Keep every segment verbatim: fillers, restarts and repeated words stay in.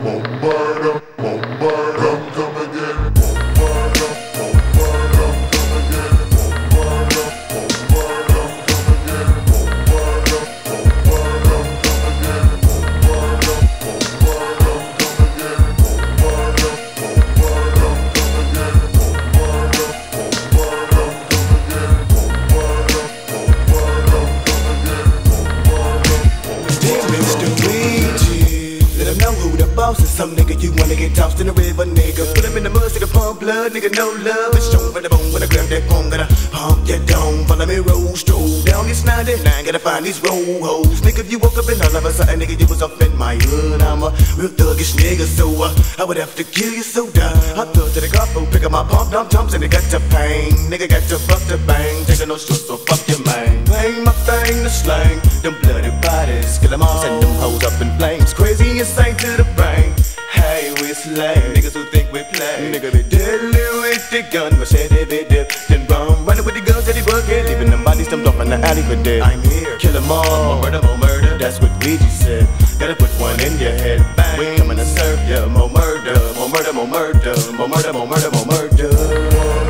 Some nigga you wanna get tossed in the river, nigga. Put him in the mud, see the pump blood, nigga. No love, it's strong for the bone. When I grab that phone, gotta pump your dome. Follow me, roll, stroll down this ninety-nine. Gotta find these roll holes. Nigga, if you woke up and all of a sudden, nigga, you was up in my hood. I'm a real thuggish nigga, so uh, I would have to kill you so die. I thug to the garbo, pick up my pump, dump, dumps, and it got to pain. Nigga got to fuck the bang, taking no shorts, so fuck your man. Bang my thing, the slang, them bloody bodies, kill them all, send them hoes up in flames. Crazy insane to the brain. Hey, we slay niggas who think we play. Nigga be deadly with the gun, machete be dip, then run, running with the guns that he bucket, leaving them bodies dumped off in the alley for dead. I'm here, kill them all, more murder, more murder. That's what Ouija said. Gotta put one in your head. Bang, we coming to serve ya. More murder, more murder, more murder, more murder, more murder, more murder.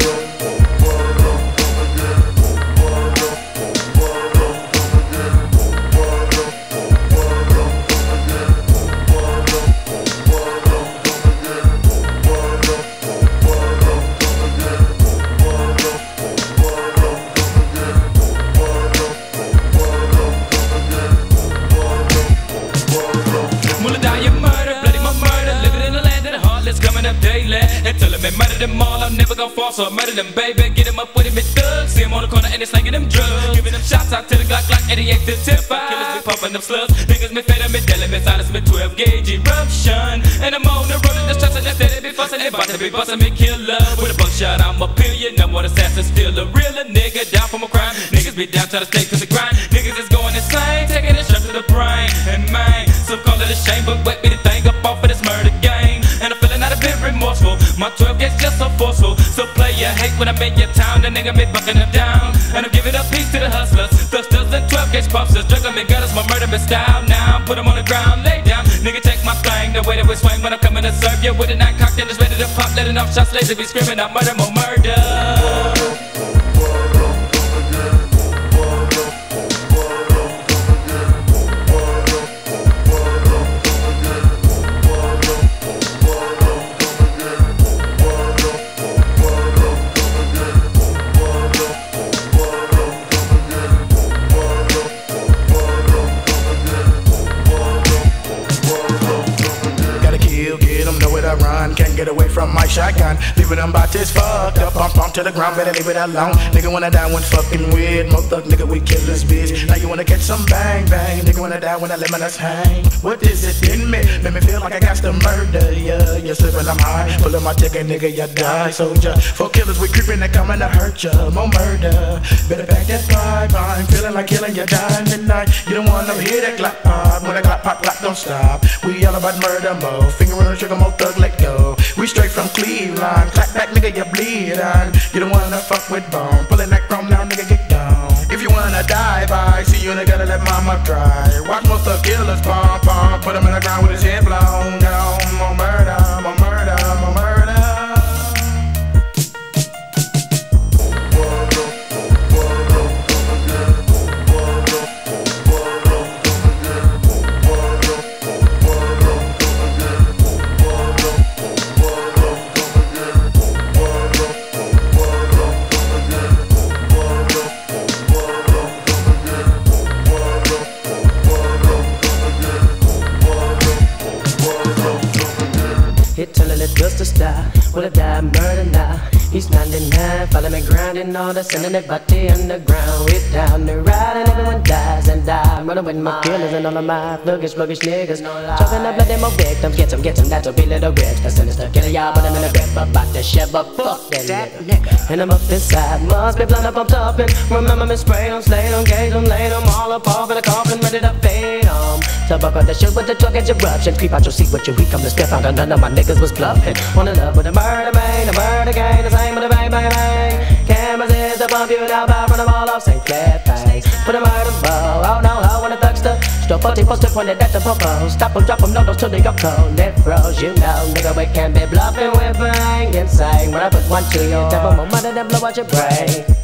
And tell him I murder them all, I'm never gonna fall, so I murder them, baby. Get him up with him, it's thugs. See him on the corner and they slanging them drugs. Giving them shots out to the Glock like eighty-eight to tip five. Killers be pumping them slugs. Niggas me fed them, me dealing, me silence, me twelve gauge eruption. And I'm on the road and just trusting that they be fussing. They bout to be busting me killer. With a buckshot, I'm a pillion. Number one assassin, still a realer nigga. Down from a crime. Niggas be down, try to stay to the grind. Niggas is going insane, taking it straight to the brain. And man, some call it a shame, but wet me the thing up off of this murder game. And I'm feeling not a bit remorseful. My twelve gauge just so forceful. So play your hate when I'm in your town. The nigga be bucking them down. And I'm giving up peace to the hustlers. Thusters and twelve gauge pumpsters. Juggling me gutters, my murder be style. Now put them on the ground, lay down. Nigga take my thing. The way that we swing when I'm coming to serve you. With a nine cocked and just ready to pop. Letting off shots, lazy be screaming out murder, more murder. Can't get away from my shotgun. Leaving them bodies fucked up, pump pump to the ground, better leave it alone. Nigga wanna die when fucking weird. More thug nigga, we kill this bitch. Now you wanna catch some bang bang. Nigga wanna die when I let my nuts hang. What is it in me? Make me feel like I got to murder ya. You slip when I'm high, pulling my ticket, nigga, you die. Soldier, for killers we creeping, they coming to hurt ya. More murder, better pack that pipe. I'm feeling like killing you, dying midnight. You don't wanna hear that clap pop. When that clap pop, clap don't stop. We all about murder, mo. Finger on the trigger, more thug, let go. We straight from Cleveland. Clap back, nigga, you bleed on. You don't wanna fuck with bone. Pulling that chrome now, nigga, get down. If you wanna die, bye. See you, nigga, let mama cry. Watch most of the killers pump, pump. Put him in the ground with his head blown down. More murder, more murder, more murder. Telling it just to stop. Will I die, murder now? He's ninety-nine, follow me grinding all the sending that body underground. We're down the ride and everyone dies and die. I'm running with my killers and all of my thuggish, sluggish niggas. Talking up, let them more victims, get some, get some, that's a be little rich. The sinister killer, y'all, but I'm in a grip about to shit, but fuck that nigga. And I'm up inside, must be blind up, I'm topping. Remember me spray them, slay them, gauge them, lay them all up off in the coffin, ready to fade them. So buck up the shit with the truck and eruption. Creep out your seat with your weak, come to step out, and none of my niggas was bluffing. Wanna love with a murder, man, a murder gang, the same with a bang, bang, bang. Cameras is the pump you now, by run them all off, Saint Clair face. Put them out of bow, oh no, ho, when the thugster. Still forty poster pointed at the popo. Stop them, drop them, no, those till they go cold. Net froze, you know, nigga, we can't be bluffing, we're bang insane. When I put one to you, tap them on mother, then blow out your brain.